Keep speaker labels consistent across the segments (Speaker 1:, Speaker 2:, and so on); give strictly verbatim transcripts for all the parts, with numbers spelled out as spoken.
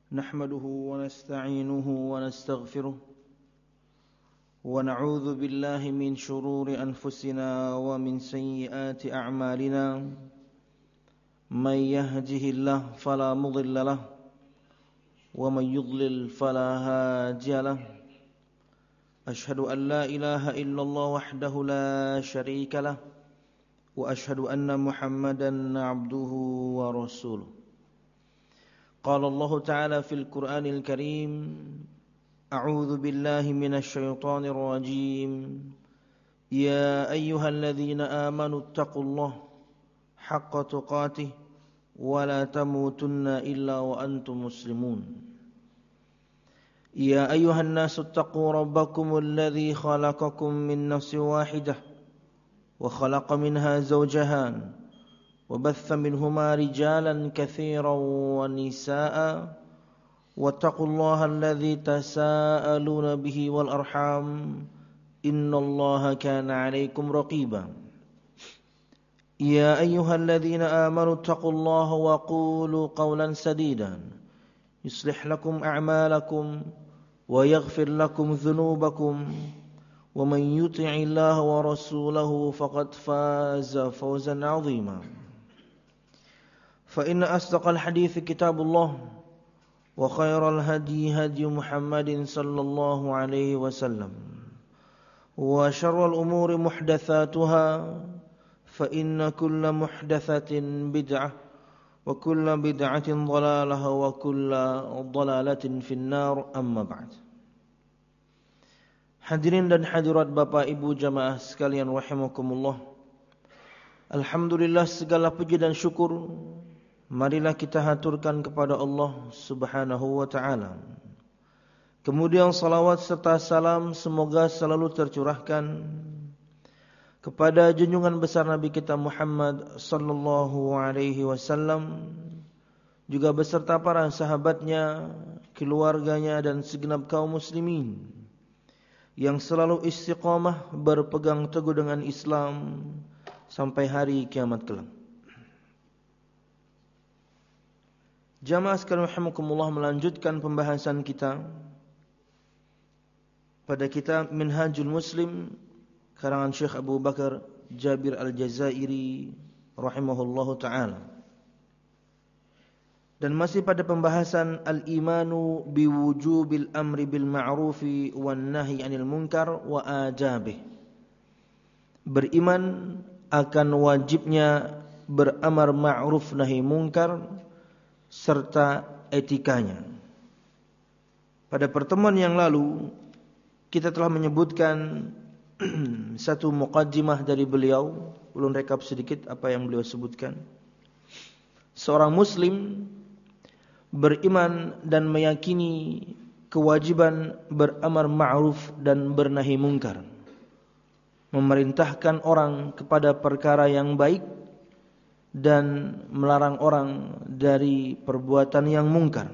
Speaker 1: نحمده ونستعينه ونستغفره ونعوذ بالله من شرور أنفسنا ومن سيئات أعمالنا من يهده الله فلا مضل له ومن يضلل فلا هادي له أشهد أن لا إله إلا الله وحده لا شريك له وأشهد أن محمدا عبده ورسوله قال الله تعالى في القرآن الكريم أعوذ بالله من الشيطان الرجيم يا أيها الذين آمنوا اتقوا الله حق تقاته ولا تموتن إلا وأنتم مسلمون يا أيها الناس اتقوا ربكم الذي خلقكم من نفس واحدة وخلق منها زوجها وبث منهما رجالا كثيرا ونساء واتقوا الله الذي تساءلون به والأرحام إن الله كان عليكم رقيبا يا أيها الذين آمنوا اتقوا الله وقولوا قولا سديدا يصلح لكم أعمالكم ويغفر لكم ذنوبكم ومن يطع الله ورسوله فقد فاز فوزا عظيما فإن أصدق الحديث كتاب الله وخير الهدي هدي محمد صلى الله عليه وسلم وشر الأمور محدثاتها فإن كل محدثة بدعة وكل بدعة ضلالة وكل ضلالة في النار أما بعد. Hadirin dan hadirat Bapak Ibu jamaah sekalian rahimakumullah. Alhamdulillah, segala puji dan syukur marilah kita haturkan kepada Allah Subhanahu wa ta'ala. Kemudian salawat serta salam semoga selalu tercurahkan kepada junjungan besar Nabi kita Muhammad sallallahu alaihi wasallam, juga beserta para sahabatnya, keluarganya dan segenap kaum muslimin yang selalu istiqamah berpegang teguh dengan Islam sampai hari kiamat kelak. Jamaah sekalian rahimakumullah, melanjutkan pembahasan kita pada kitab Minhajul Muslim karangan Syekh Abu Bakar Jabir Al-Jazairi rahimahullahu ta'ala. Dan masih pada pembahasan al-imanu biwujubil amri bil ma'rufi wan nahyi 'anil munkar wa adabih. Beriman akan wajibnya beramar ma'ruf nahi munkar serta etikanya. Pada pertemuan yang lalu kita telah menyebutkan satu muqaddimah dari beliau. Ulun rekap sedikit apa yang beliau sebutkan. Seorang muslim beriman dan meyakini kewajiban beramar ma'ruf dan bernahi munkar, memerintahkan orang kepada perkara yang baik dan melarang orang dari perbuatan yang mungkar.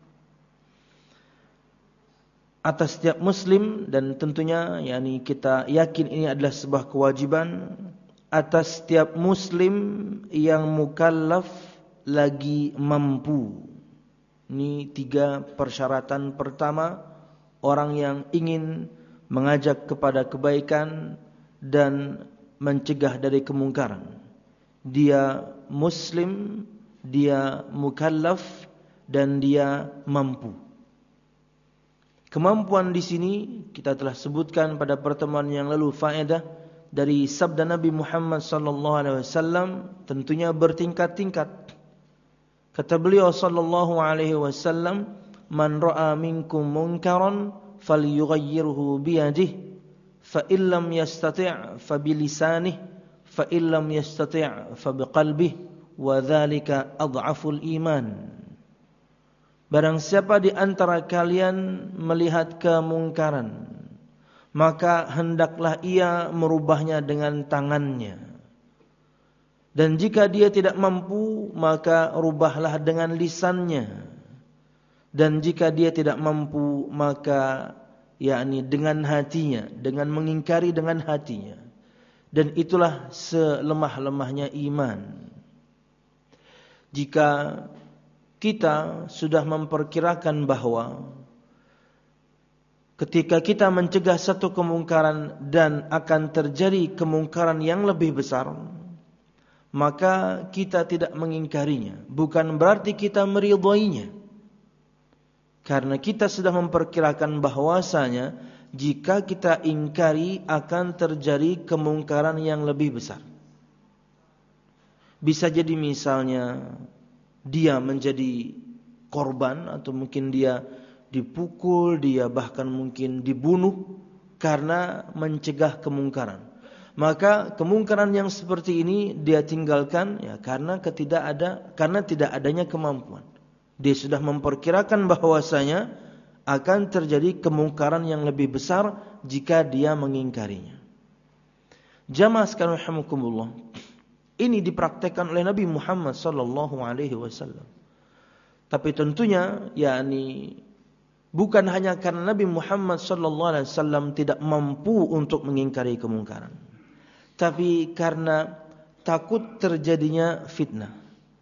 Speaker 1: Atas setiap muslim, dan tentunya yakni kita yakin ini adalah sebuah kewajiban atas setiap muslim yang mukallaf lagi mampu. Ini tiga persyaratan. Pertama, orang yang ingin mengajak kepada kebaikan dan mencegah dari kemungkaran. Dia muslim, dia mukallaf, dan dia mampu. Kemampuan di sini kita telah sebutkan pada pertemuan yang lalu faedah dari sabda Nabi Muhammad sallallahu alaihi wasallam, tentunya bertingkat-tingkat. Kata beliau sallallahu alaihi wasallam, "Man ra'a minkum munkaran falyughayyirhu biyadihi, fa illam yastati' fa bilisanihi, fa illam yastati' fa biqalbihi, wa dzalika adhaful iman." Barang siapa di antara kalian melihat kemungkaran, maka hendaklah ia merubahnya dengan tangannya. Dan jika dia tidak mampu, maka rubahlah dengan lisannya. Dan jika dia tidak mampu, maka yakni dengan hatinya, dengan mengingkari dengan hatinya. Dan itulah selemah-lemahnya iman. Jika kita sudah memperkirakan bahwa ketika kita mencegah satu kemungkaran dan akan terjadi kemungkaran yang lebih besar, maka kita tidak mengingkarinya. Bukan berarti kita meridhoinya. Karena kita sudah memperkirakan bahwasanya jika kita ingkari akan terjadi kemungkaran yang lebih besar. Bisa jadi misalnya dia menjadi korban, atau mungkin dia dipukul, dia bahkan mungkin dibunuh karena mencegah kemungkaran. Maka kemungkaran yang seperti ini dia tinggalkan ya karena ketidak ada karena tidak adanya kemampuan. Dia sudah memperkirakan bahwasanya akan terjadi kemungkaran yang lebih besar jika dia mengingkarinya. Jamaah sekalian rahimakumullah, ini dipraktekkan oleh Nabi Muhammad sallallahu alaihi wasallam. Tapi tentunya yakni bukan hanya karena Nabi Muhammad sallallahu alaihi wasallam tidak mampu untuk mengingkari kemungkaran, tapi karena takut terjadinya fitnah.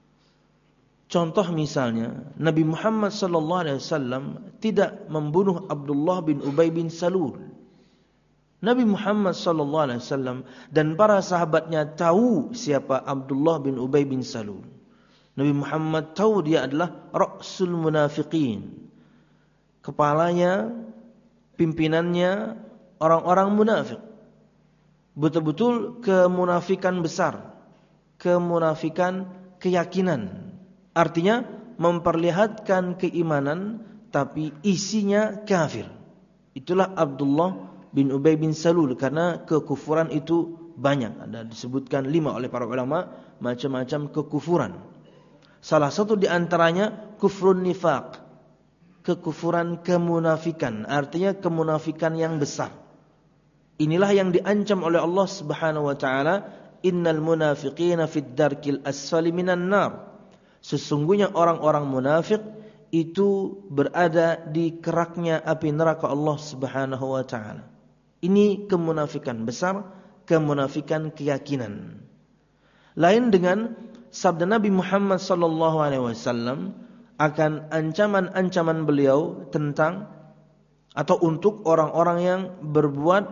Speaker 1: Contoh misalnya, Nabi Muhammad sallallahu alaihi wasallam tidak membunuh Abdullah bin Ubay bin Salul. Nabi Muhammad sallallahu alaihi wasallam dan para sahabatnya tahu siapa Abdullah bin Ubay bin Salul. Nabi Muhammad tahu dia adalah ra'sul munafiqin. Kepalanya, pimpinannya orang-orang munafik. Betul-betul kemunafikan besar, kemunafikan keyakinan. Artinya memperlihatkan keimanan tapi isinya kafir. Itulah Abdullah bin Ubay bin Salul, karena kekufuran itu banyak. Ada disebutkan lima oleh para ulama macam-macam kekufuran. Salah satu di antaranya kufrun nifaq, kekufuran kemunafikan, artinya kemunafikan yang besar. Inilah yang diancam oleh Allah Subhanahu wa taala, innal munafiqina fid darkil asfali minan nar. Sesungguhnya orang-orang munafik itu berada di keraknya api neraka Allah Subhanahu wa taala. Ini kemunafikan besar, kemunafikan keyakinan. Lain dengan sabda Nabi Muhammad sallallahu alaihi wasallam akan ancaman-ancaman beliau tentang atau untuk orang-orang yang berbuat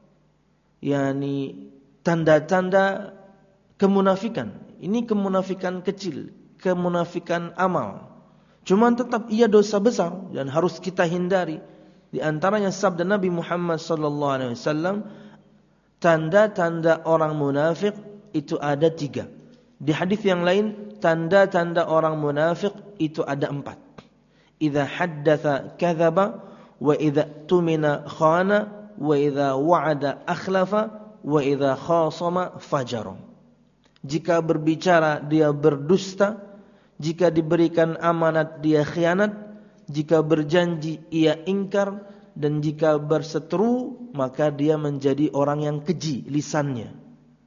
Speaker 1: yakni tanda-tanda kemunafikan. Ini kemunafikan kecil, kemunafikan amal. Cuman tetap ia dosa besar dan harus kita hindari. Di antaranya sabda Nabi Muhammad sallallahu alaihi wasallam, tanda-tanda orang munafik itu ada tiga. Di hadis yang lain, tanda-tanda orang munafik itu ada empat. Idza haddatsa kadzaba, wa idza tumina khana, wa idza wa'ada akhlafa, wa idza khasama fajara. Jika berbicara dia berdusta, jika diberikan amanat dia khianat, jika berjanji ia ingkar, dan jika berseteru maka dia menjadi orang yang keji lisannya.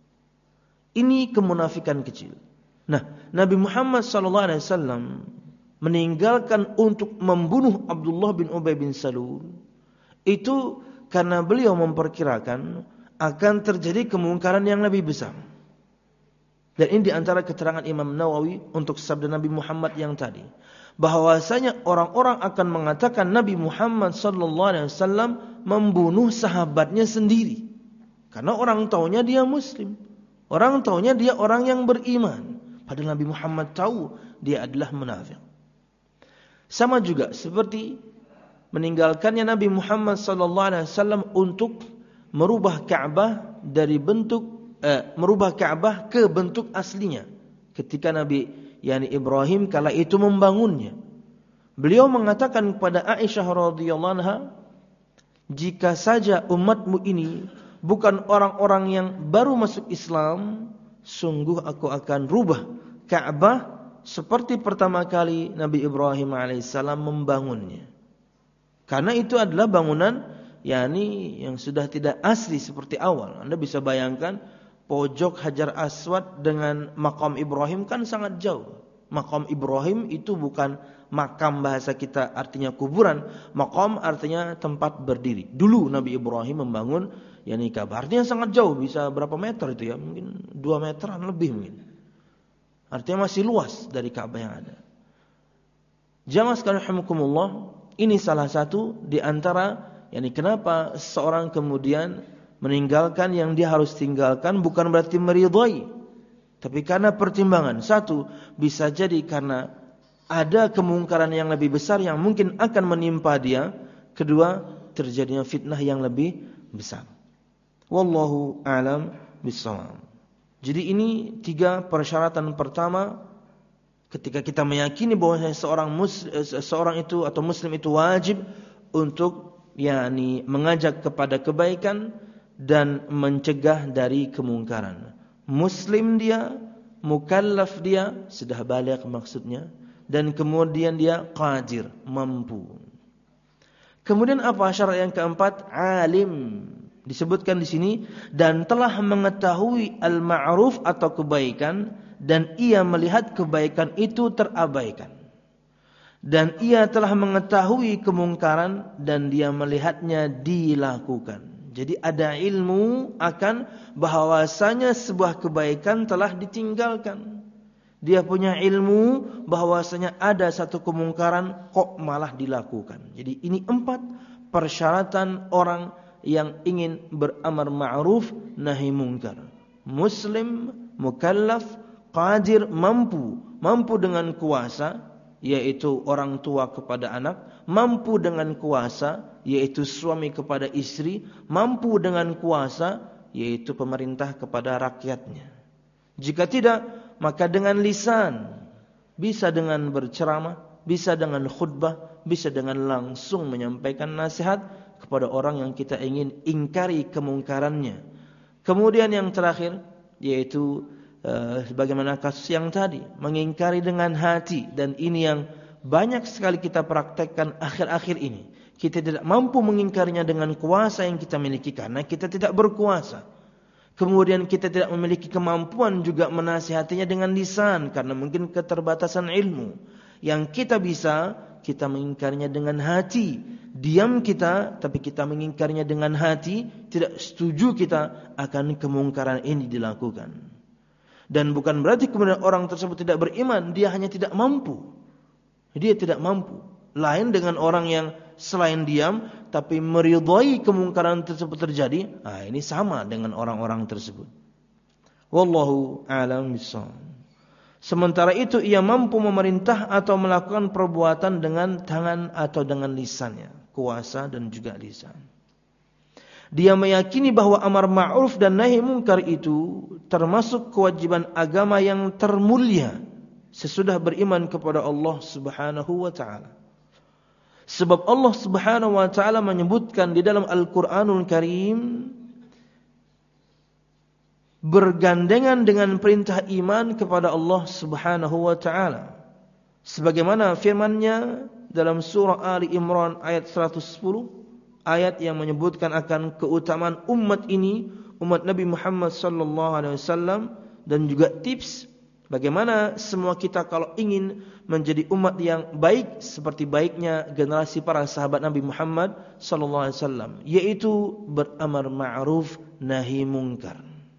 Speaker 1: Ini kemunafikan kecil. Nah, Nabi Muhammad sallallahu alaihi wasallam meninggalkan untuk membunuh Abdullah bin Ubay bin Salul itu karena beliau memperkirakan akan terjadi kemungkaran yang lebih besar. Dan ini di antara keterangan Imam Nawawi untuk sabda Nabi Muhammad yang tadi, bahwasanya orang-orang akan mengatakan Nabi Muhammad sallallahu alaihi wasallam membunuh sahabatnya sendiri. Karena orang taunya dia muslim, orang taunya dia orang yang beriman, padahal Nabi Muhammad tahu dia adalah munafik. Sama juga seperti meninggalkannya Nabi Muhammad sallallahu alaihi wasallam untuk merubah Ka'bah dari bentuk Eh, merubah Ka'bah ke bentuk aslinya. Ketika Nabi yakni Ibrahim kala itu membangunnya, beliau mengatakan kepada Aisyah radhiyallahu anha, jika saja umatmu ini bukan orang-orang yang baru masuk Islam, sungguh aku akan rubah Ka'bah seperti pertama kali Nabi Ibrahim alaihissalam membangunnya. Karena itu adalah bangunan yakni yang sudah tidak asli seperti awal. Anda bisa bayangkan pojok Hajar Aswad dengan makam Ibrahim kan sangat jauh. Makam Ibrahim itu bukan makam bahasa kita artinya kuburan. Makam artinya tempat berdiri. Dulu Nabi Ibrahim membangun yakni Ka'bah. Artinya sangat jauh, bisa berapa meter itu ya? Mungkin dua meteran lebih mungkin. Artinya masih luas dari Ka'bah yang ada. Jamaah sekalian rahimakumullah, ini salah satu di antara yakni kenapa seorang kemudian meninggalkan yang dia harus tinggalkan, bukan berarti meridhai, tapi karena pertimbangan. Satu, bisa jadi karena ada kemungkaran yang lebih besar yang mungkin akan menimpa dia. Kedua, terjadinya fitnah yang lebih besar. Wallahu a'lam bishawab. Jadi ini tiga persyaratan pertama ketika kita meyakini bahwa seorang muslim, seorang itu atau muslim itu wajib untuk yakni mengajak kepada kebaikan dan mencegah dari kemungkaran. Muslim dia, mukallaf dia, sudah baligh maksudnya, dan kemudian dia qadir, mampu. Kemudian apa syarat yang keempat? Alim. Disebutkan di sini, dan telah mengetahui al-ma'ruf atau kebaikan, dan ia melihat kebaikan itu terabaikan. Dan ia telah mengetahui kemungkaran dan dia melihatnya dilakukan. Jadi ada ilmu akan bahwasanya sebuah kebaikan telah ditinggalkan. Dia punya ilmu bahwasanya ada satu kemungkaran kok malah dilakukan. Jadi ini empat persyaratan orang yang ingin beramar ma'ruf nahi munkar. Muslim, mukallaf, qadir, mampu. Mampu dengan kuasa, yaitu orang tua kepada anak, mampu dengan kuasa, yaitu suami kepada istri, mampu dengan kuasa, yaitu pemerintah kepada rakyatnya. Jika tidak, maka dengan lisan, bisa dengan berceramah, bisa dengan khutbah, bisa dengan langsung menyampaikan nasihat kepada orang yang kita ingin ingkari kemungkarannya. Kemudian yang terakhir, yaitu Uh, bagaimana kasus yang tadi, mengingkari dengan hati. Dan ini yang banyak sekali kita praktekkan akhir-akhir ini. Kita tidak mampu mengingkarinya dengan kuasa yang kita miliki karena kita tidak berkuasa. Kemudian kita tidak memiliki kemampuan juga menasihatinya dengan lisan karena mungkin keterbatasan ilmu. Yang kita bisa, kita mengingkarinya dengan hati. Diam kita, tapi kita mengingkarinya dengan hati. Tidak setuju kita akan kemungkaran ini dilakukan. Dan bukan berarti kemudian orang tersebut tidak beriman, dia hanya tidak mampu. Dia tidak mampu. Lain dengan orang yang selain diam tapi meridhai kemungkaran tersebut terjadi. Nah, ini sama dengan orang-orang tersebut. Wallahu a'lam bishawab. Sementara itu ia mampu memerintah atau melakukan perbuatan dengan tangan atau dengan lisannya, kuasa dan juga lisan. Dia meyakini bahwa amar ma'ruf dan nahi munkar itu termasuk kewajiban agama yang termulia sesudah beriman kepada Allah Subhanahu wa taala. Sebab Allah Subhanahu wa taala menyebutkan di dalam Al-Qur'anul Karim bergandengan dengan perintah iman kepada Allah Subhanahu wa taala. Sebagaimana firman-Nya dalam surah Ali Imran ayat seratus sepuluh, ayat yang menyebutkan akan keutamaan umat ini, umat Nabi Muhammad sallallahu alaihi wasallam, dan juga tips bagaimana semua kita kalau ingin menjadi umat yang baik seperti baiknya generasi para sahabat Nabi Muhammad sallallahu alaihi wasallam, yaitu beramar ma'ruf nahi munkar.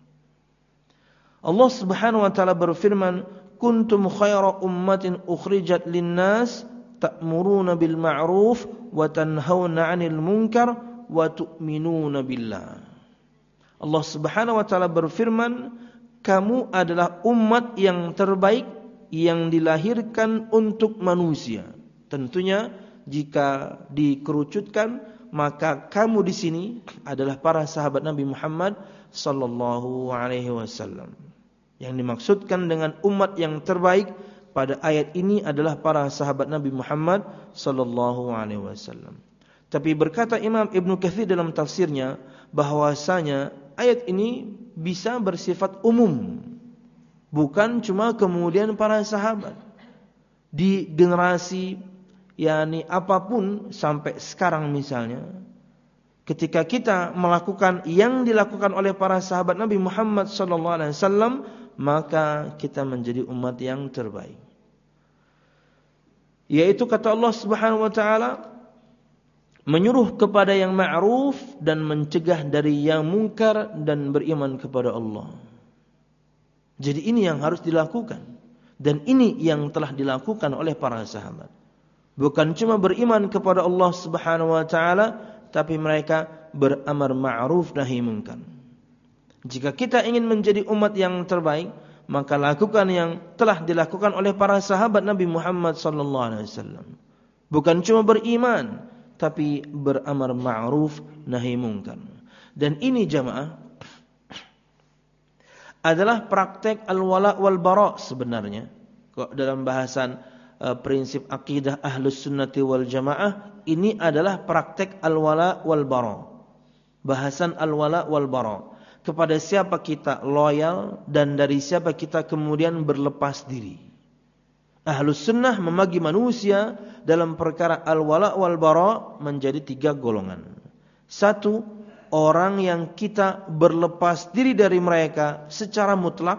Speaker 1: Allah Subhanahu wa taala berfirman, "Kuntum khaira ummatin ukhrijat lin-nas ta'muruna bil ma'ruf wa tanhauna 'anil munkar wa tu'minuna billah." Allah Subhanahu wa taala berfirman, kamu adalah umat yang terbaik yang dilahirkan untuk manusia. Tentunya jika dikerucutkan, maka kamu di sini adalah para sahabat Nabi Muhammad sallallahu alaihi wasallam. Yang dimaksudkan dengan umat yang terbaik pada ayat ini adalah para sahabat Nabi Muhammad sallallahu alaihi wasallam. Tapi berkata Imam Ibnu Katsir dalam tafsirnya bahwasanya ayat ini bisa bersifat umum, bukan cuma kemudian para sahabat. Di generasi yakni apapun sampai sekarang misalnya, ketika kita melakukan yang dilakukan oleh para sahabat Nabi Muhammad sallallahu alaihi wasallam, maka kita menjadi umat yang terbaik. Yaitu kata Allah Subhanahu wa taala, menyuruh kepada yang ma'ruf dan mencegah dari yang mungkar dan beriman kepada Allah. Jadi ini yang harus dilakukan, dan ini yang telah dilakukan oleh para sahabat. Bukan cuma beriman kepada Allah Subhanahu wa taala, tapi mereka beramar ma'ruf nahi munkar. Jika kita ingin menjadi umat yang terbaik, maka lakukan yang telah dilakukan oleh para sahabat Nabi Muhammad sallallahu alaihi wasallam. Bukan cuma beriman, tapi beramar ma'ruf nahi munkar. Dan ini jamaah adalah praktek al-wala wal bara sebenarnya. Kok dalam bahasan uh, prinsip akidah Ahlus Sunnati wal Jamaah, ini adalah praktek al-wala wal bara. Bahasan al-wala wal bara. Kepada siapa kita loyal dan dari siapa kita kemudian berlepas diri. Ahlus Sunnah membagi manusia dalam perkara al-wala wal bara menjadi tiga golongan. Satu, orang yang kita berlepas diri dari mereka secara mutlak.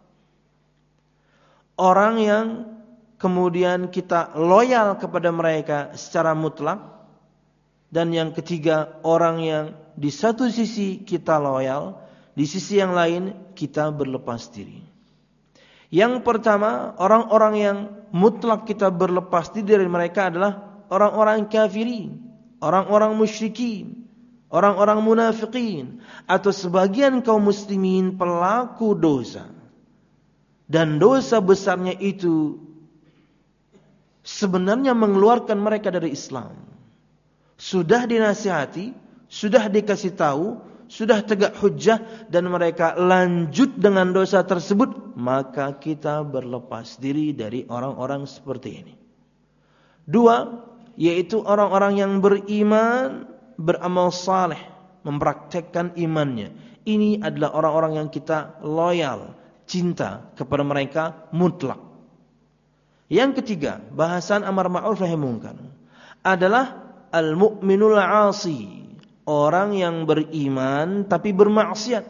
Speaker 1: Orang yang kemudian kita loyal kepada mereka secara mutlak. Dan yang ketiga, orang yang di satu sisi kita loyal, di sisi yang lain kita berlepas diri. Yang pertama, orang-orang yang mutlak kita berlepas diri dari mereka adalah orang-orang kafirin, orang-orang musyrikin, orang-orang munafikin, atau sebagian kaum muslimin pelaku dosa. Dan dosa besarnya itu sebenarnya mengeluarkan mereka dari Islam. Sudah dinasihati, sudah dikasih tahu, sudah tegak hujjah, dan mereka lanjut dengan dosa tersebut, maka kita berlepas diri dari orang-orang seperti ini. Dua, yaitu orang-orang yang beriman, beramal saleh, mempraktekkan imannya. Ini adalah orang-orang yang kita loyal, cinta kepada mereka mutlak. Yang ketiga, bahasan amar ma'ruf nahi munkar adalah al-mu'minul 'asi, orang yang beriman tapi bermaksiat.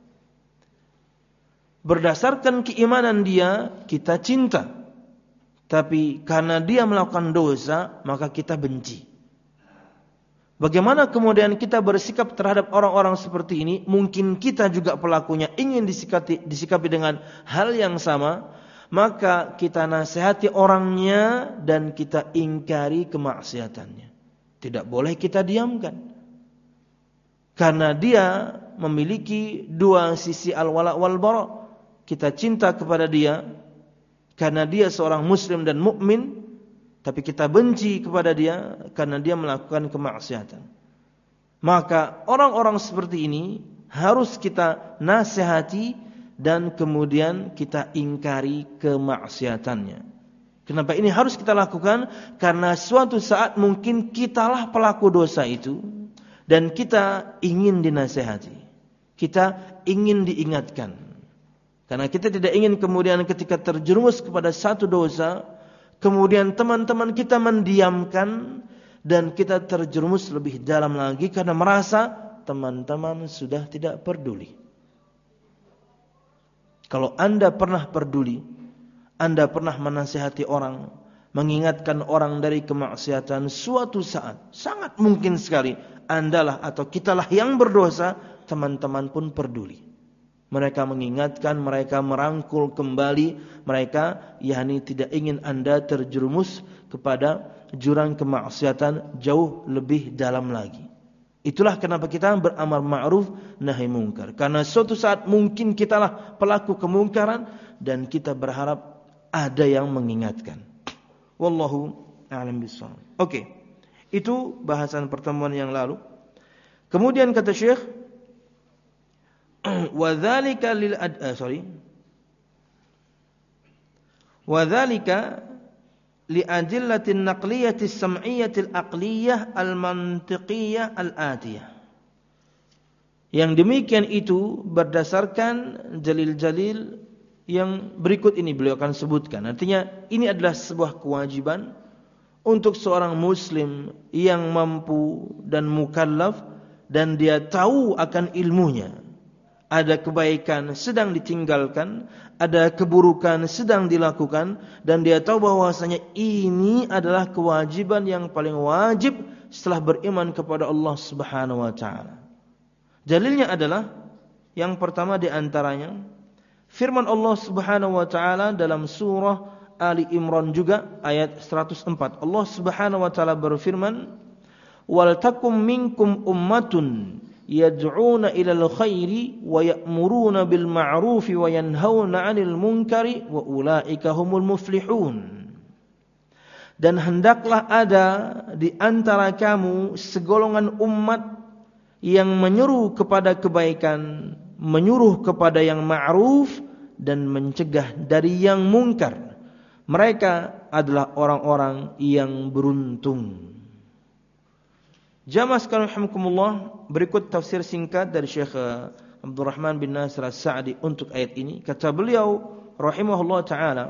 Speaker 1: Berdasarkan keimanan dia, kita cinta. Tapi karena dia melakukan dosa, maka kita benci. Bagaimana kemudian kita bersikap terhadap orang-orang seperti ini? Mungkin kita juga pelakunya ingin disikapi, disikapi dengan hal yang sama. Maka kita nasihati orangnya dan kita ingkari kemaksiatannya. Tidak boleh kita diamkan. Karena dia memiliki dua sisi al-wala wal bara. Kita cinta kepada dia karena dia seorang muslim dan mukmin, tapi kita benci kepada dia karena dia melakukan kemaksiatan. Maka orang-orang seperti ini harus kita nasihati dan kemudian kita ingkari kemaksiatannya. Kenapa ini harus kita lakukan? Karena suatu saat mungkin kitalah pelaku dosa itu dan kita ingin dinasihati. Kita ingin diingatkan. Karena kita tidak ingin kemudian ketika terjerumus kepada satu dosa, kemudian teman-teman kita mendiamkan dan kita terjerumus lebih dalam lagi karena merasa teman-teman sudah tidak peduli. Kalau Anda pernah peduli, Anda pernah menasihati orang, mengingatkan orang dari kemaksiatan, suatu saat, sangat mungkin sekali, Andalah atau kitalah yang berdosa, teman-teman pun peduli. Mereka mengingatkan, mereka merangkul kembali, mereka yakni tidak ingin Anda terjerumus kepada jurang kemaksiatan jauh lebih dalam lagi. Itulah kenapa kita beramar ma'ruf nahi munkar. Karena suatu saat mungkin kitalah pelaku kemungkaran dan kita berharap ada yang mengingatkan. Wallahu a'lam bishawab. Oke. Itu bahasan pertemuan yang lalu. Kemudian kata Syekh, wa dzalika lil ad, uh, sorry. Wa dzalika li adillatin naqliyyati sam'iyyati al-aqliyyah al-mantiqiyyah al-atiyah. Yang demikian itu berdasarkan dalil-dalil yang berikut ini beliau akan sebutkan. Artinya ini adalah sebuah kewajiban untuk seorang muslim yang mampu dan mukallaf dan dia tahu akan ilmunya. Ada kebaikan sedang ditinggalkan, ada keburukan sedang dilakukan, dan dia tahu bahwasanya ini adalah kewajiban yang paling wajib setelah beriman kepada Allah Subhanahu wa taala. Dalilnya adalah yang pertama di antaranya firman Allah Subhanahu wa taala dalam surah Ali Imran juga ayat seratus empat. Allah Subhanahu wa taala berfirman, "Wal takum minkum ummatun yad'una ilal khairi wa ya'muruna bil ma'rufi wa yanhauna 'anil munkari wa ulaika humul muflihun." Dan hendaklah ada di antara kamu segolongan umat yang menyeru kepada kebaikan, menyuruh kepada yang ma'ruf dan mencegah dari yang mungkar. Mereka adalah orang-orang yang beruntung. Jamaah sekalian rahimakumullah, berikut tafsir singkat dari Syekh Abdul Rahman bin Nasir As-Sa'di untuk ayat ini. Kata beliau rahimahullah taala,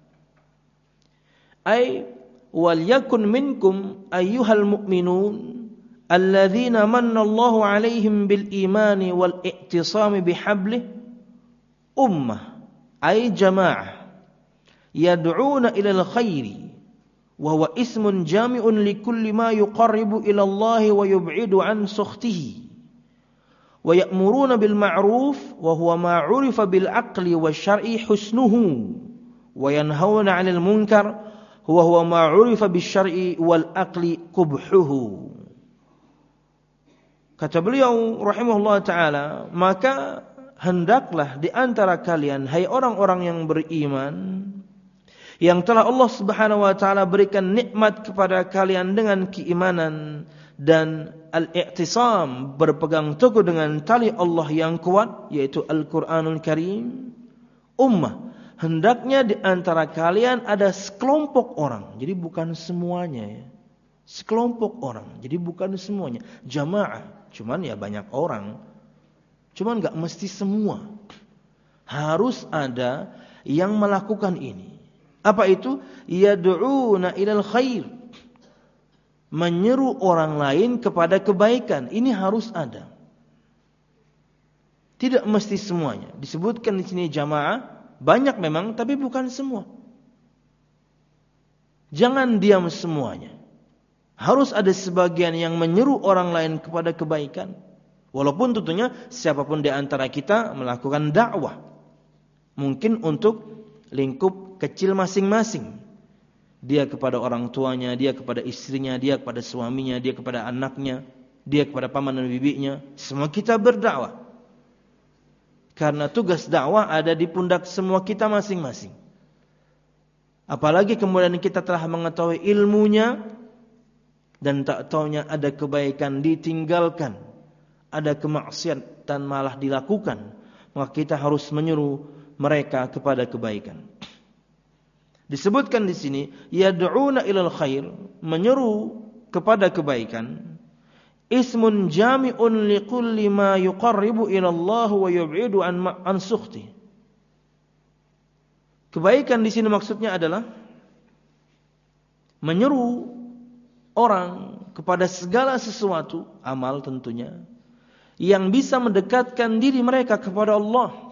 Speaker 1: ay wal yakun minkum ayyuhal mu'minun alladzina manna Allahu 'alaihim bil imani wal i'tisami bihablih ummah ay jamaah yad'una ilal khairi wa huwa ismun jami'un likulli ma yuqarribu ila Allah wa yub'idu an sukhtihi wa ya'muruna bil ma'ruf wa huwa ma 'urifa bil aqli wasyar'i husnuhu wa yanhauna 'anil munkar wa huwa ma 'urifa bisyar'i wal aqli qubhuhu. Kata beliau rahimahullah taala, maka hendaklah di antara kalian hai orang-orang yang beriman yang telah Allah Subhanahu wa taala berikan nikmat kepada kalian dengan keimanan dan al-i'tisam, berpegang teguh dengan tali Allah yang kuat yaitu Al-Qur'anul Karim. Ummah, hendaknya di antara kalian ada sekelompok orang. Jadi bukan semuanya ya. Sekelompok orang. Jadi bukan semuanya. Jamaah, cuman ya banyak orang. Cuman enggak mesti semua. Harus ada yang melakukan ini. Apa itu? Yad'una ilal khair. Menyeru orang lain kepada kebaikan. Ini harus ada. Tidak mesti semuanya. Disebutkan di sini jamaah, banyak memang, tapi bukan semua. Jangan diam semuanya. Harus ada sebagian yang menyeru orang lain kepada kebaikan. Walaupun tentunya siapapun di antara kita melakukan dakwah. Mungkin untuk lingkup kecil masing-masing. Dia kepada orang tuanya, dia kepada istrinya, dia kepada suaminya, dia kepada anaknya, dia kepada paman dan bibinya. Semua kita berdakwah. Karena tugas dakwah ada di pundak semua kita masing-masing. Apalagi kemudian kita telah mengetahui ilmunya dan tak taunya ada kebaikan ditinggalkan, ada kemaksiatan malah dilakukan, maka kita harus menyeru mereka kepada kebaikan. Disebutkan di sini yad'una ilal khair, menyeru kepada kebaikan. Ismun jami'un likulli ma yuqarribu ila Allah wa yub'idu an an sukhti. Kebaikan di sini maksudnya adalah menyeru orang kepada segala sesuatu, amal tentunya, yang bisa mendekatkan diri mereka kepada Allah.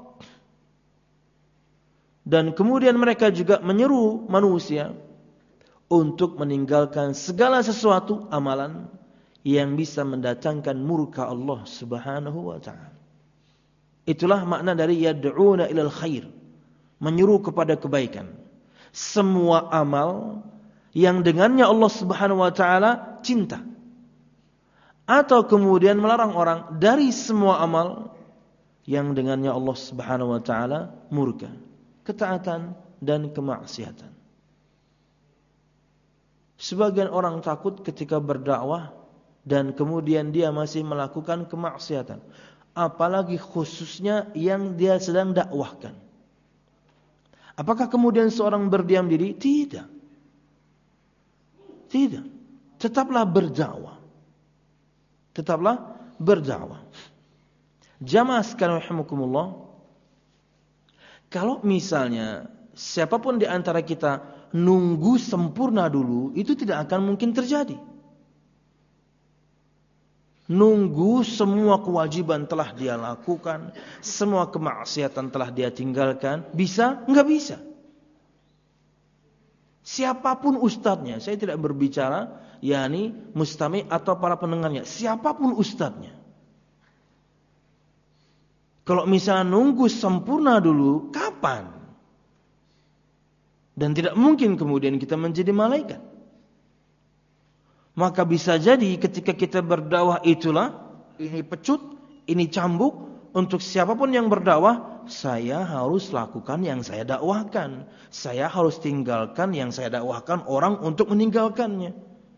Speaker 1: Dan kemudian mereka juga menyeru manusia untuk meninggalkan segala sesuatu amalan yang bisa mendatangkan murka Allah Subhanahu wa taala. Itulah makna dari yad'una ilal khair, menyeru kepada kebaikan. Semua amal yang dengannya Allah Subhanahu wa taala cinta, atau kemudian melarang orang dari semua amal yang dengannya Allah Subhanahu wa taala murka, ketaatan dan kemaksiatan. Sebagian orang takut ketika berdakwah dan kemudian dia masih melakukan kemaksiatan, apalagi khususnya yang dia sedang dakwahkan. Apakah kemudian seorang berdiam diri? Tidak. Tidak. Tetaplah berdakwah. Tetaplah berdakwah. Jamaah sekalian rahimakumullah, kalau misalnya siapapun di antara kita nunggu sempurna dulu, itu tidak akan mungkin terjadi. Nunggu semua kewajiban telah dia lakukan, semua kemaksiatan telah dia tinggalkan, bisa? Enggak bisa. Siapapun ustadznya, saya tidak berbicara yakni mustami atau para pendengarnya, siapapun ustadznya. Kalau misalnya nunggu sempurna dulu, kapan Dan tidak mungkin kemudian kita menjadi malaikat. Maka bisa jadi ketika kita berdakwah itulah, ini pecut, ini cambuk, untuk siapapun yang berdakwah, saya harus lakukan yang saya dakwahkan. Saya harus tinggalkan yang saya dakwahkan orang untuk meninggalkannya.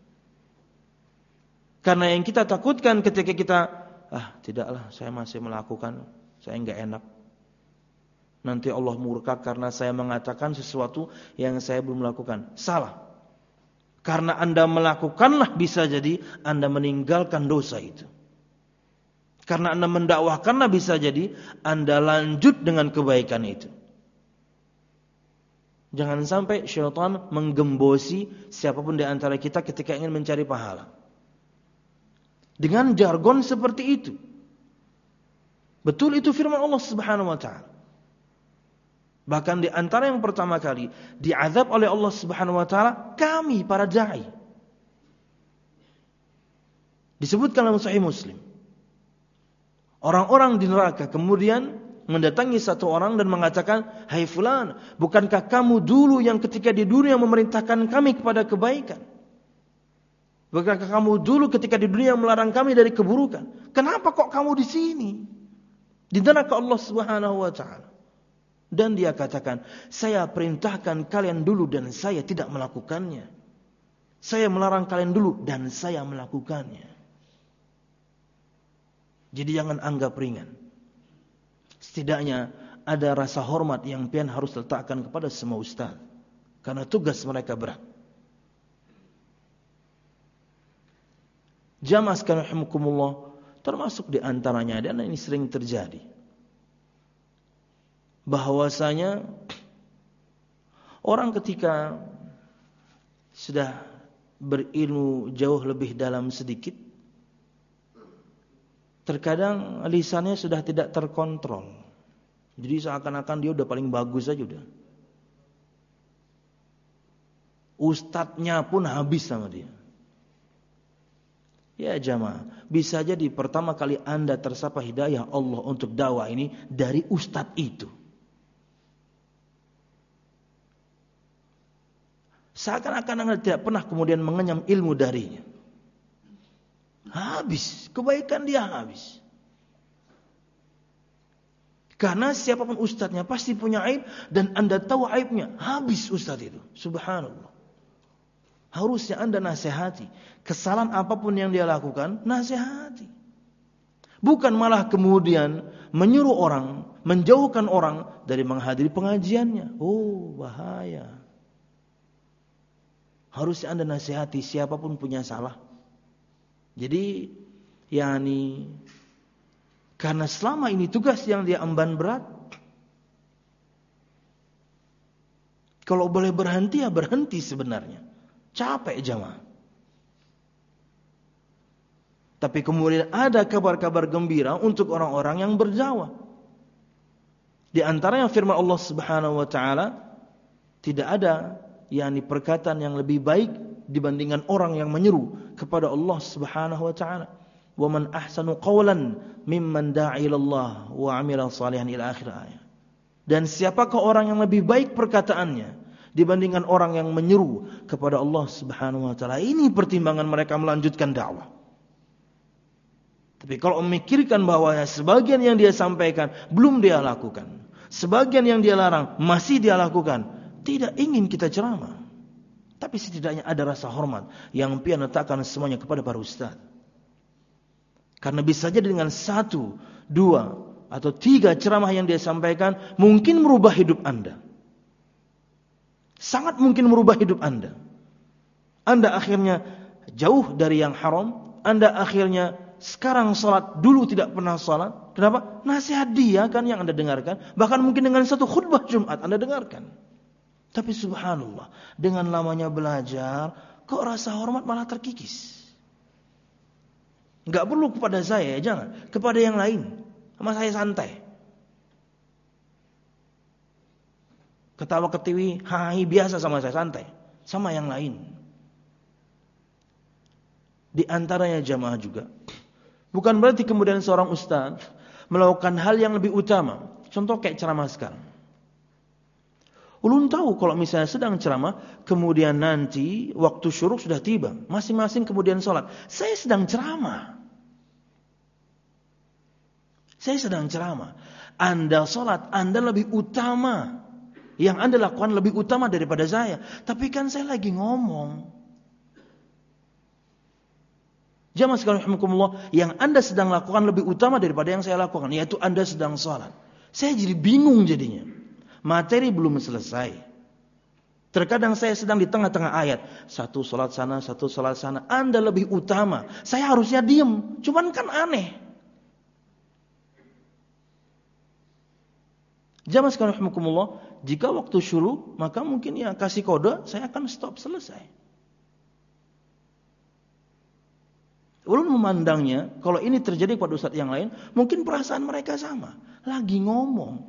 Speaker 1: Karena yang kita takutkan ketika kita, ah tidaklah, saya masih melakukan, saya enggak enak. Nanti Allah murka karena saya mengatakan sesuatu yang saya belum lakukan. Salah. Karena Anda melakukanlah bisa jadi Anda meninggalkan dosa itu. Karena Anda mendakwahkanlah bisa jadi Anda lanjut dengan kebaikan itu. Jangan sampai syaitan menggembosi siapapun di antara kita ketika ingin mencari pahala. Dengan jargon seperti itu. Betul itu firman Allah Subhanahu wa taala. Bahkan di antara yang pertama kali diazab oleh Allah Subhanahu wa taala kami para dai. Disebutkan dalam Sahih Muslim. Orang-orang di neraka kemudian mendatangi satu orang dan mengatakan, "Hai fulan, bukankah kamu dulu yang ketika di dunia memerintahkan kami kepada kebaikan? Bukankah kamu dulu ketika di dunia melarang kami dari keburukan? Kenapa kok kamu di sini?" Di neraka Allah Subhanahu wa taala. Dan dia katakan, saya perintahkan kalian dulu dan saya tidak melakukannya. Saya melarang kalian dulu dan saya melakukannya. Jadi jangan anggap ringan. Setidaknya ada rasa hormat yang pian harus letakkan kepada semua ustaz. Karena tugas mereka berat. Jamaah sekalian rahimakumullah, termasuk di antaranya, dan ini sering terjadi, bahwasanya orang ketika sudah berilmu jauh lebih dalam sedikit, terkadang lisannya sudah tidak terkontrol. Jadi seakan-akan dia udah paling bagus saja udah. Ustadznya pun habis sama dia. Ya jamaah, bisa jadi pertama kali Anda tersapa hidayah Allah untuk dakwah ini dari ustadz itu. Seakan-akan Anda tidak pernah kemudian mengenyam ilmu darinya. Habis, kebaikan dia habis. Karena siapapun ustadznya pasti punya aib dan Anda tahu aibnya, habis ustadz itu. Subhanallah. Harusnya Anda nasihati. Kesalahan apapun yang dia lakukan, nasihati. Bukan malah kemudian menyuruh orang, menjauhkan orang dari menghadiri pengajiannya. Oh, bahaya. Harusnya Anda nasihati siapapun punya salah. Jadi, yakni karena selama ini tugas yang dia emban berat. Kalau boleh berhenti ya berhenti sebenarnya. Capek jamaah. Tapi kemudian ada kabar-kabar gembira untuk orang-orang yang berdakwah. Di antaranya firman Allah Subhanahu wa taala, tidak ada yakni perkataan yang lebih baik dibandingkan orang yang menyeru kepada Allah Subhanahu wa taala. Wa man ahsanu qawlan mimman da'a ila Allah wa 'amila shalihan ila akhir ayat. Dan siapakah orang yang lebih baik perkataannya dibandingkan orang yang menyeru kepada Allah Subhanahu wa taala? Ini pertimbangan mereka melanjutkan dakwah. Tapi kalau memikirkan bahwa sebagian yang dia sampaikan belum dia lakukan, sebagian yang dia larang masih dia lakukan, tidak ingin kita ceramah. Tapi setidaknya ada rasa hormat yang pian letakkan semuanya kepada para ustaz. Karena bisa saja dengan satu, dua, atau tiga ceramah yang dia sampaikan mungkin merubah hidup Anda. Sangat mungkin merubah hidup Anda. Anda akhirnya jauh dari yang haram. Anda akhirnya sekarang salat, dulu tidak pernah salat. Kenapa? Nasihat dia kan yang Anda dengarkan. Bahkan mungkin dengan satu khutbah Jumat Anda dengarkan. Tapi subhanallah, dengan lamanya belajar, kok rasa hormat malah terkikis. Enggak perlu kepada saya, jangan. Kepada yang lain. Sama saya santai. Ketawa ketiwi, hai biasa sama saya santai. Sama yang lain. Di antaranya jamaah juga. Bukan berarti kemudian seorang ustaz melakukan hal yang lebih utama. Contoh kayak ceramah sekarang. Ulun tahu kalau misalnya sedang ceramah, kemudian nanti waktu syuruk sudah tiba, masing-masing kemudian sholat. Saya sedang ceramah. Saya sedang ceramah. Anda sholat, Anda lebih utama. Yang Anda lakukan lebih utama daripada saya. Tapi kan saya lagi ngomong. Jamaah sekalian rahimakumullah, yang Anda sedang lakukan lebih utama daripada yang saya lakukan, yaitu Anda sedang sholat. Saya jadi bingung jadinya. Materi belum selesai. Terkadang saya sedang di tengah-tengah ayat. Satu sholat sana, satu sholat sana. Anda lebih utama. Saya harusnya diem. Cuman kan aneh. Jamaah sekalian rahimakumullah, jika waktu syuruk, maka mungkin ya kasih kode, saya akan stop, selesai. Ulun memandangnya, kalau ini terjadi pada ustadz yang lain, mungkin perasaan mereka sama. Lagi ngomong.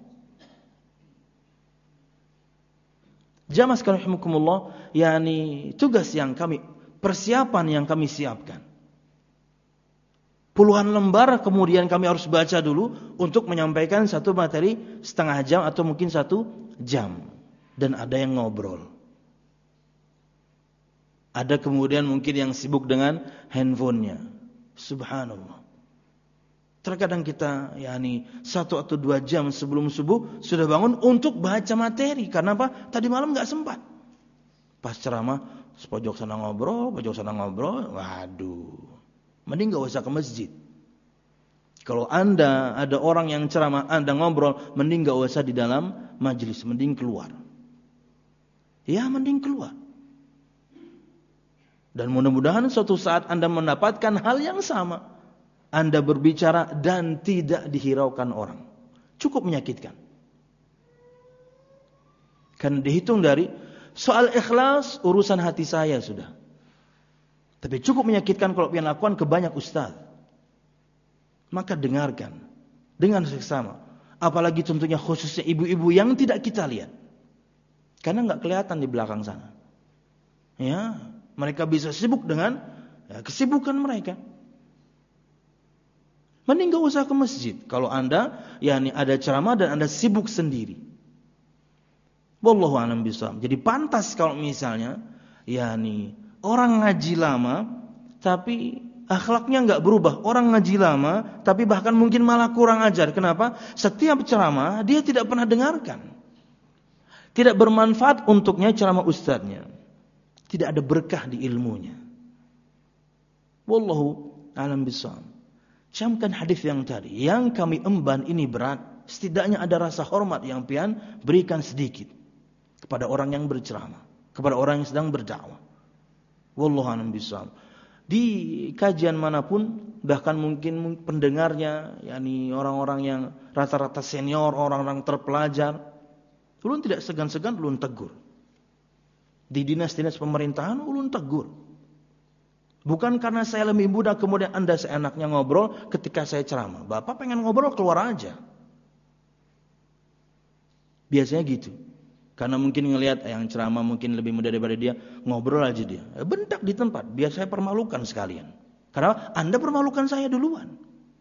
Speaker 1: Jamaah sekalian rahimakumullah, yakni tugas yang kami, persiapan yang kami siapkan. Puluhan lembar kemudian kami harus baca dulu untuk menyampaikan satu materi setengah jam atau mungkin satu jam. Dan ada yang ngobrol. Ada kemudian mungkin yang sibuk dengan handphonenya. Subhanallah. Terkadang kita yakni satu atau dua jam sebelum subuh sudah bangun untuk baca materi. Karena apa? Tadi malam gak sempat. Pas ceramah, pojok sana ngobrol, pojok sana ngobrol. Waduh. Mending gak usah ke masjid. Kalau Anda ada orang yang ceramah, Anda ngobrol, mending gak usah di dalam majelis. Mending keluar. Ya mending keluar. Dan mudah-mudahan suatu saat Anda mendapatkan hal yang sama. Anda berbicara dan tidak dihiraukan orang. Cukup menyakitkan. Karena dihitung dari soal ikhlas, urusan hati saya sudah. Tapi cukup menyakitkan kalau yang lakukan ke banyak ustaz. Maka dengarkan. Dengan seksama. Apalagi tentunya khususnya ibu-ibu yang tidak kita lihat. Karena gak kelihatan di belakang sana. Ya, mereka bisa sibuk dengan ya, kesibukan mereka. Mending gak usah ke masjid. Kalau Anda yakni ada ceramah dan Anda sibuk sendiri. Wallahu a'lam bishawab. Jadi pantas kalau misalnya yakni orang ngaji lama tapi akhlaknya enggak berubah. Orang ngaji lama tapi bahkan mungkin malah kurang ajar. Kenapa? Setiap ceramah dia tidak pernah dengarkan. Tidak bermanfaat untuknya ceramah ustadznya. Tidak ada berkah di ilmunya. Wallahu a'lam bishawab. Camkan hadis yang tadi. Yang kami emban ini berat. Setidaknya ada rasa hormat yang pian berikan sedikit. Kepada orang yang berceramah. Kepada orang yang sedang berdakwah. Wallahu a'lam bishawab. Di kajian manapun. Bahkan mungkin pendengarnya. yakni orang-orang yang rata-rata senior. Orang-orang terpelajar. Ulun tidak segan-segan ulun tegur. Di dinas-dinas pemerintahan ulun tegur. Bukan karena saya lebih muda kemudian Anda seenaknya ngobrol ketika saya ceramah. Bapak pengen ngobrol keluar aja. Biasanya gitu. Karena mungkin ngelihat yang ceramah mungkin lebih muda daripada dia, ngobrol aja dia. Bentak di tempat, biar saya permalukan sekalian. Karena Anda permalukan saya duluan.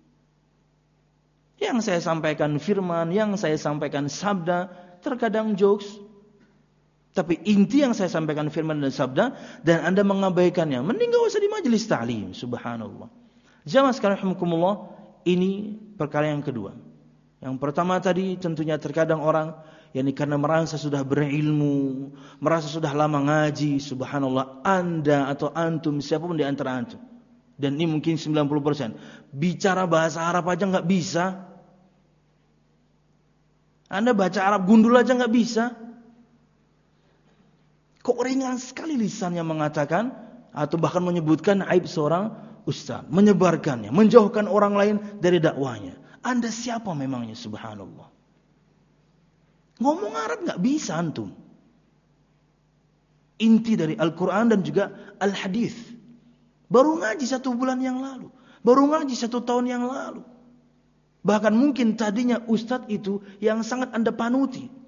Speaker 1: Yang saya sampaikan firman, yang saya sampaikan sabda, terkadang jokes. Tapi inti yang saya sampaikan firman dan sabda dan Anda mengabaikannya, mending gak usah di majelis ta'lim. Subhanallah. Jamaah sekalian rahimakumullah, ini perkara yang kedua. Yang pertama tadi tentunya terkadang orang yakni karena merasa sudah berilmu, merasa sudah lama ngaji, subhanallah, Anda atau antum siapapun di antara antum. Dan ini mungkin sembilan puluh persen bicara bahasa Arab aja enggak bisa. Anda baca Arab gundul aja enggak bisa. Kok ringan sekali lisannya mengatakan atau bahkan menyebutkan aib seorang ustaz, menyebarkannya, menjauhkan orang lain dari dakwahnya. Anda siapa memangnya, subhanallah? Ngomong Arab enggak bisa antum. Inti dari Al-Quran dan juga Al-Hadis. Baru ngaji satu bulan yang lalu, baru ngaji satu tahun yang lalu. Bahkan mungkin tadinya ustaz itu yang sangat Anda panuti.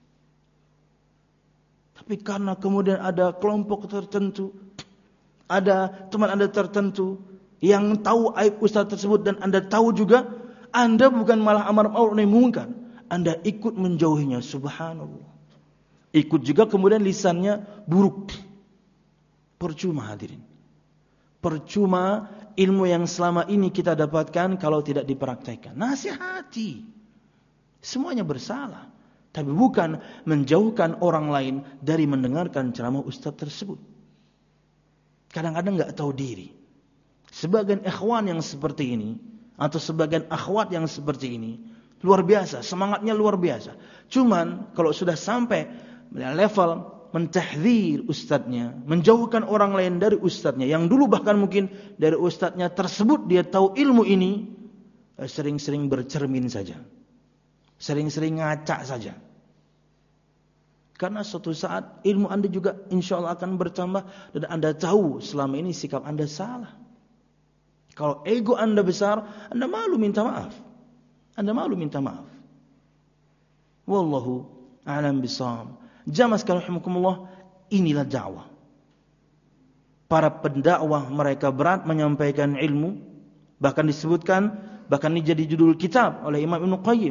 Speaker 1: Tapi karena kemudian ada kelompok tertentu, ada teman Anda tertentu yang tahu aib ustaz tersebut dan Anda tahu juga, Anda bukan malah amar ma'ruf nahi munkar, Anda ikut menjauhinya, subhanallah. Ikut juga kemudian lisannya buruk. Percuma hadirin. Percuma ilmu yang selama ini kita dapatkan kalau tidak dipraktekkan. Nasihati. Semuanya bersalah. Tapi bukan menjauhkan orang lain dari mendengarkan ceramah ustaz tersebut. Kadang-kadang enggak tahu diri. Sebagian ikhwan yang seperti ini atau sebagian akhwat yang seperti ini luar biasa, semangatnya luar biasa. Cuman kalau sudah sampai level mentahdzir ustadznya, menjauhkan orang lain dari ustadznya, yang dulu bahkan mungkin dari ustadznya tersebut dia tahu ilmu ini, sering-sering bercermin saja, sering-sering ngaca saja. Karena suatu saat ilmu anda juga insya Allah akan bertambah dan anda tahu selama ini sikap anda salah. Kalau ego anda besar, anda malu minta maaf. Anda malu minta maaf. Wallahu a'lam bishawab. Jamaah sekalian rahimakumullah, inilah dakwah. Para pendakwah mereka berat menyampaikan ilmu, bahkan disebutkan, bahkan ini jadi judul kitab oleh Imam Ibnu Qayyim.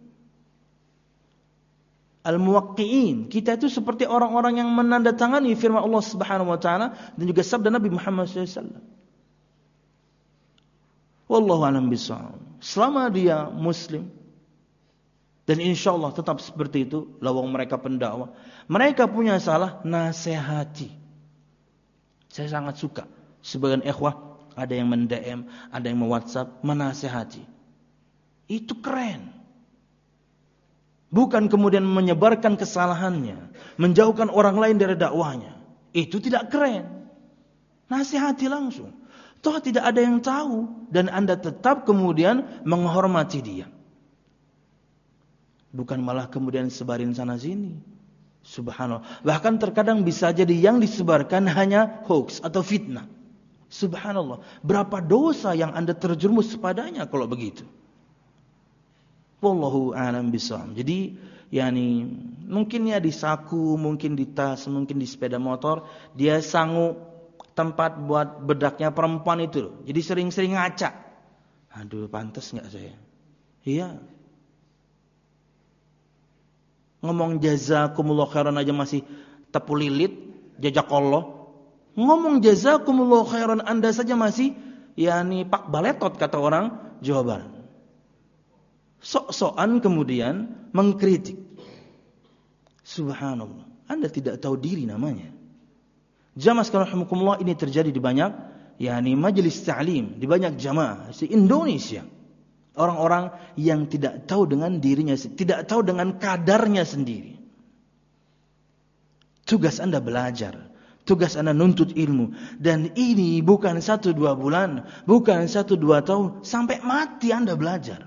Speaker 1: Al-muwaqqi'in, kita itu seperti orang-orang yang menandatangani firman Allah Subhanahu wa taala dan juga sabda Nabi Muhammad sallallahu alaihi wasallam. Wallahu a'lam bishawab. Selama dia muslim dan insyaallah tetap seperti itu, lawang mereka pendakwah, mereka punya salah, nasihati. Saya sangat suka sebagian ikhwah ada yang men-D M, ada yang me-WhatsApp menasihati. Itu keren. Bukan kemudian menyebarkan kesalahannya, menjauhkan orang lain dari dakwahnya. Itu tidak keren. Nasihati langsung. Toh tidak ada yang tahu dan anda tetap kemudian menghormati dia. Bukan malah kemudian sebarin sana sini. Subhanallah. Bahkan terkadang bisa jadi yang disebarkan hanya hoax atau fitnah. Subhanallah. Berapa dosa yang anda terjerumus padanya kalau begitu. Wallahu a'lam bishawab. Jadi yani mungkin ya di saku, mungkin di tas, mungkin di sepeda motor, dia sanggup tempat buat bedaknya perempuan itu loh. Jadi sering-sering ngaca. Aduh, pantas enggak saya? Iya. Ngomong jazakumullah khairan aja masih tepu lilit, jazakallah. Ngomong jazakumullah khairan anda saja masih yani pak baletot kata orang Jawa Barat. Sok-sokan kemudian mengkritik. Subhanallah. Anda tidak tahu diri namanya. Jamaah sekalian rahimakumullah, ini terjadi di banyak yakni majelis ta'lim, di banyak jamaah di Indonesia. Orang-orang yang tidak tahu dengan dirinya, tidak tahu dengan kadarnya sendiri. Tugas Anda belajar, tugas Anda nuntut ilmu, dan ini bukan satu dua bulan, bukan satu dua tahun, sampai mati Anda belajar.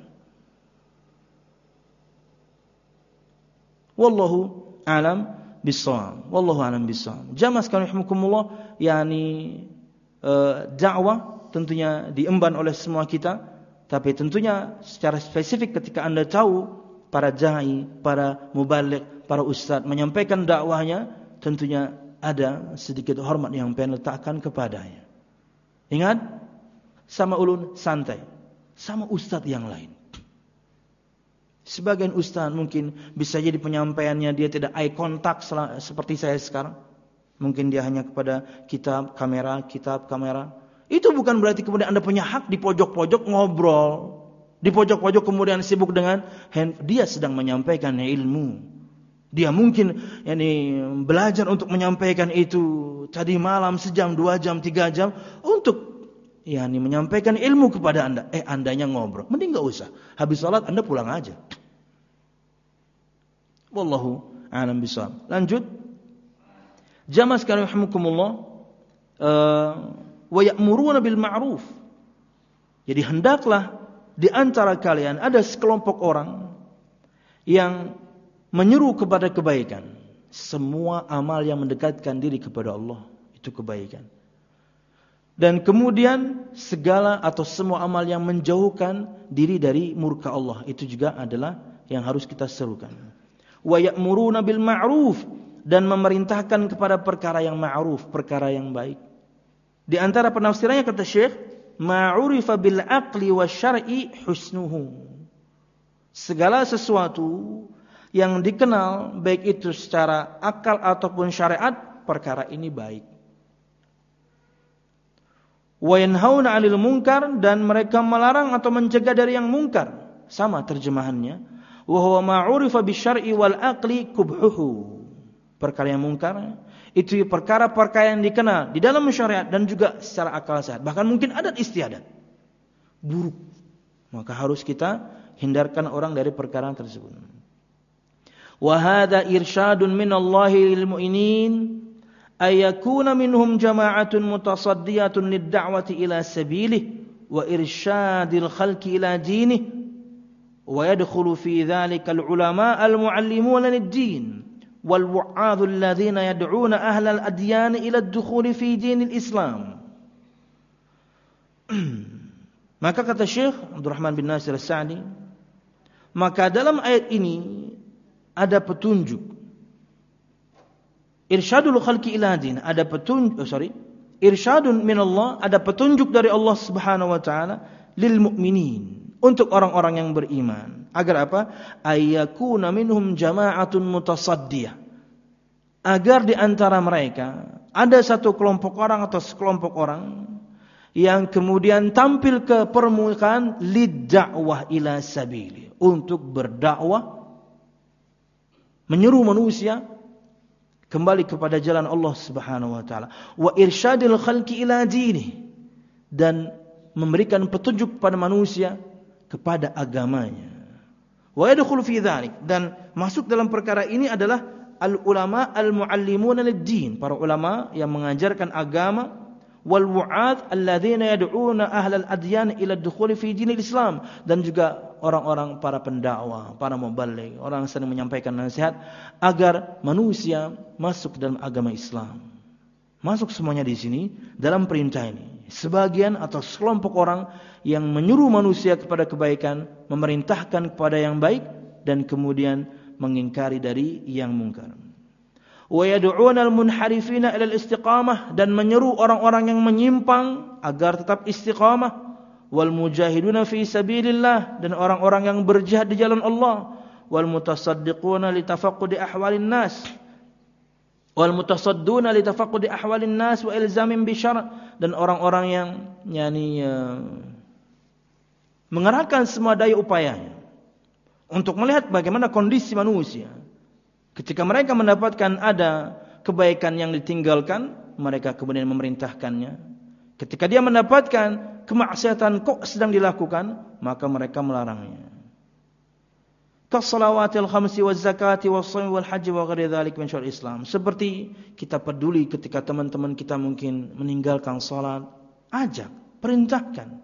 Speaker 1: Wallahu a'lam bishawab. Wallahu a'lam bishawab. Jamaah sekalian rahimakumullah, yakni uh, dakwah tentunya diemban oleh semua kita, tapi tentunya secara spesifik ketika Anda tahu para dai, para mubaligh, para ustaz menyampaikan dakwahnya, tentunya ada sedikit hormat yang pengen letakkan kepadanya. Ingat, sama ulun santai, sama ustaz yang lain. Sebagian ustaz mungkin bisa jadi penyampaiannya dia tidak eye contact seperti saya sekarang. Mungkin dia hanya kepada kitab, kamera, kitab, kamera. Itu bukan berarti kemudian Anda punya hak di pojok-pojok ngobrol. Di pojok-pojok kemudian sibuk dengan hand. Dia sedang menyampaikan ilmu. Dia mungkin yani, belajar untuk menyampaikan itu tadi malam sejam, dua jam, tiga jam untuk yani, menyampaikan ilmu kepada Anda. Eh, Andanya ngobrol. Mending gak usah. Habis salat Anda pulang aja. Wallahu a'lam bishawab. Lanjut. Jamaah sekalian rahimakumullah, uh, wa ya'muruna bil ma'ruf. Jadi hendaklah di antara kalian ada sekelompok orang yang menyeru kepada kebaikan. Semua amal yang mendekatkan diri kepada Allah itu kebaikan. Dan kemudian segala atau semua amal yang menjauhkan diri dari murka Allah itu juga adalah yang harus kita serukan. Wa ya'muruna bil ma'ruf, dan memerintahkan kepada perkara yang ma'ruf, perkara yang baik. Di antara penafsirannya kata Syekh, ma'urifa bil aqli wasyar'i husnuhu. Segala sesuatu yang dikenal baik itu secara akal ataupun syariat, perkara ini baik. Wa yanhauna 'anil munkar, dan mereka melarang atau mencegah dari yang mungkar. Sama terjemahannya. Wa huwa ma 'urifa bisyar'i wal aqli kubhuhu. Perkara yang mungkar itu perkara-perkara yang dikenal di dalam syariat dan juga secara akal sehat. Bahkan mungkin adat istiadat buruk. Maka harus kita hindarkan orang dari perkara tersebut. Wa hadza irsyadun minallahi lil mu'minin ayakuna minhum jama'atun mutasaddiyatun lid-da'wati ila sabilihi wa irsyadil khalqi ila dinihi wa yadkhulu fi dzalika al-ulama al-muallimuna lid-din wal wu'adhu alladhina yad'una ahla al-adyan ila ad-dukhul fi dinil Islam. Maka kata Syekh Abdul Rahman bin Nasir As-Sa'di, maka dalam ayat ini ada petunjuk. Irsyadul khalqi ila din, ada petunjuk, oh sorry, irsyadun minallah, ada petunjuk dari Allah Subhanahu wa taala lil mu'minin, untuk orang-orang yang beriman. Agar apa? Ayyakuna minhum jama'atun mutasaddiyah. Agar di antara mereka ada satu kelompok orang atau sekelompok orang yang kemudian tampil ke permukaan lid-da'wah ila sabili, untuk berdakwah, menyeru manusia kembali kepada jalan Allah Subhanahu wa taala, wa irsyadil khalqi ila dinihi, dan memberikan petunjuk kepada manusia kepada agamanya. Wa yadkhulu fi dzalik, dan masuk dalam perkara ini adalah al ulama al muallimuna lid-din, para ulama yang mengajarkan agama, wal wu'adz alladzina yad'una ahlal adyan ila ad-dukhul fi dinil Islam, dan juga orang-orang para pendakwah, para muballigh, orang yang sedang menyampaikan nasihat agar manusia masuk dalam agama Islam. Masuk semuanya di sini dalam perintah ini. Sebagian atau sekelompok orang yang menyuruh manusia kepada kebaikan, memerintahkan kepada yang baik, dan kemudian mengingkari dari yang mungkar. Wa yad'una al-munharifina ila al-istiqamah, dan menyeru orang-orang yang menyimpang agar tetap istiqamah. Wal mujahiduna fi sabilillah, dan orang-orang yang berjihad di jalan Allah. Wal mutasaddiquna li tafaqqudi ahwalin nas. Wal mutasadduna li tafaqqudi ahwalin nas wa ilzamin bi syara', dan orang-orang yang yakni uh, mengerahkan semua daya upayanya untuk melihat bagaimana kondisi manusia. Ketika mereka mendapatkan ada kebaikan yang ditinggalkan, mereka kemudian memerintahkannya. Ketika dia mendapatkan kemaksiatan kok sedang dilakukan, maka mereka melarangnya. Kasalawatil khamsi waz zakati was shaum wal haji wa ghairi dzalik min syar'il Islam. Seperti kita peduli ketika teman-teman kita mungkin meninggalkan salat, ajak, perintahkan.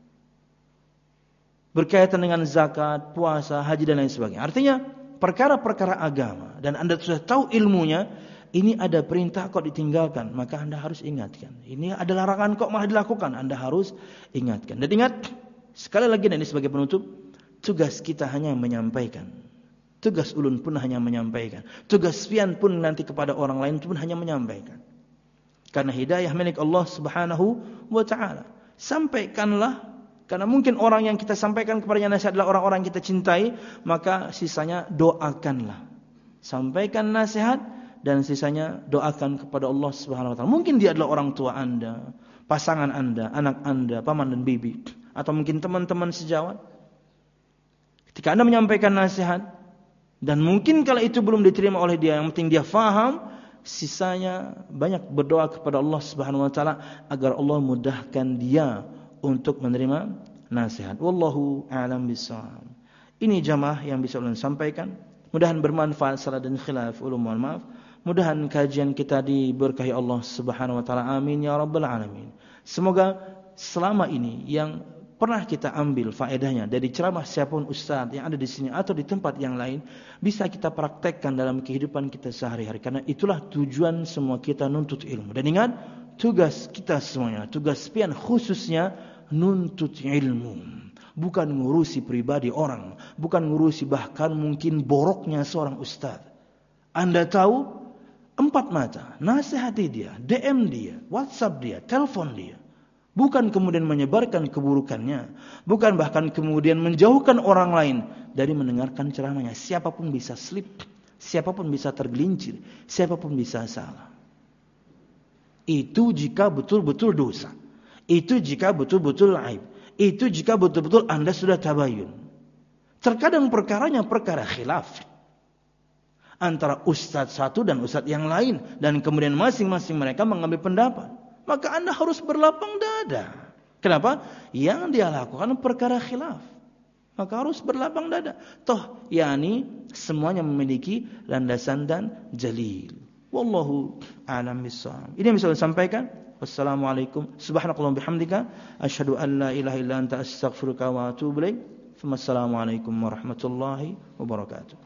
Speaker 1: Berkaitan dengan zakat, puasa, haji dan lain sebagainya. Artinya perkara-perkara agama, dan Anda sudah tahu ilmunya, ini ada perintah kok ditinggalkan, maka Anda harus ingatkan. Ini ada larangan kok malah dilakukan, Anda harus ingatkan. Dan ingat, sekali lagi, dan ini sebagai penutup, tugas kita hanya menyampaikan. Tugas ulun pun hanya menyampaikan. Tugas pian pun nanti kepada orang lain pun hanya menyampaikan. Karena hidayah milik Allah Subhanahu wa taala. Sampaikanlah. Karena mungkin orang yang kita sampaikan kepadanya nasihat adalah orang-orang yang kita cintai, maka sisanya doakanlah. Sampaikan nasihat dan sisanya doakan kepada Allah Subhanahu wa taala. Mungkin dia adalah orang tua Anda, pasangan Anda, anak Anda, paman dan bibi, atau mungkin teman-teman sejawat. Ketika Anda menyampaikan nasihat dan mungkin kalau itu belum diterima oleh dia, yang penting dia faham, sisanya banyak berdoa kepada Allah Subhanahu wa taala agar Allah mudahkan dia untuk menerima nasihat. Wallahu a'lam bishawab. Ini jamaah yang bisa ulun sampaikan. Mudahan bermanfaat, salah dan khilaf ulun mohon maaf. Mudahan kajian kita diberkahi Allah Subhanahu wa taala. Amin ya rabbal alamin. Semoga selama ini yang pernah kita ambil faedahnya dari ceramah siapapun ustaz yang ada di sini atau di tempat yang lain, bisa kita praktekkan dalam kehidupan kita sehari-hari. Karena itulah tujuan semua kita nuntut ilmu. Dan ingat, tugas kita semuanya, tugas pian khususnya nuntut ilmu, bukan ngurusi pribadi orang, bukan ngurusi bahkan mungkin boroknya seorang ustaz. Anda tahu, empat mata, nasihati dia, D M dia, WhatsApp dia, telepon dia, bukan kemudian menyebarkan keburukannya, bukan bahkan kemudian menjauhkan orang lain dari mendengarkan ceramahnya. Siapapun bisa slip, siapapun bisa tergelincir, siapapun bisa salah. Itu jika betul-betul dosa. Itu jika betul-betul aib. Itu jika betul-betul Anda sudah tabayun. Terkadang perkaranya perkara khilaf antara ustadz satu dan ustadz yang lain, dan kemudian masing-masing mereka mengambil pendapat. Maka Anda harus berlapang dada. Kenapa? Yang dia lakukan perkara khilaf. Maka harus berlapang dada. Toh, yakni semuanya memiliki landasan dan dalil. Wallahu a'lam bishawab. Ini yang bisa saya sampaikan. Wassalamualaikum. Subhanakallahumma bihamdika asyhadu an la ilaha illa anta astaghfiruka wa atubu ilaik. Wassalamualaikum warahmatullahi wabarakatuh.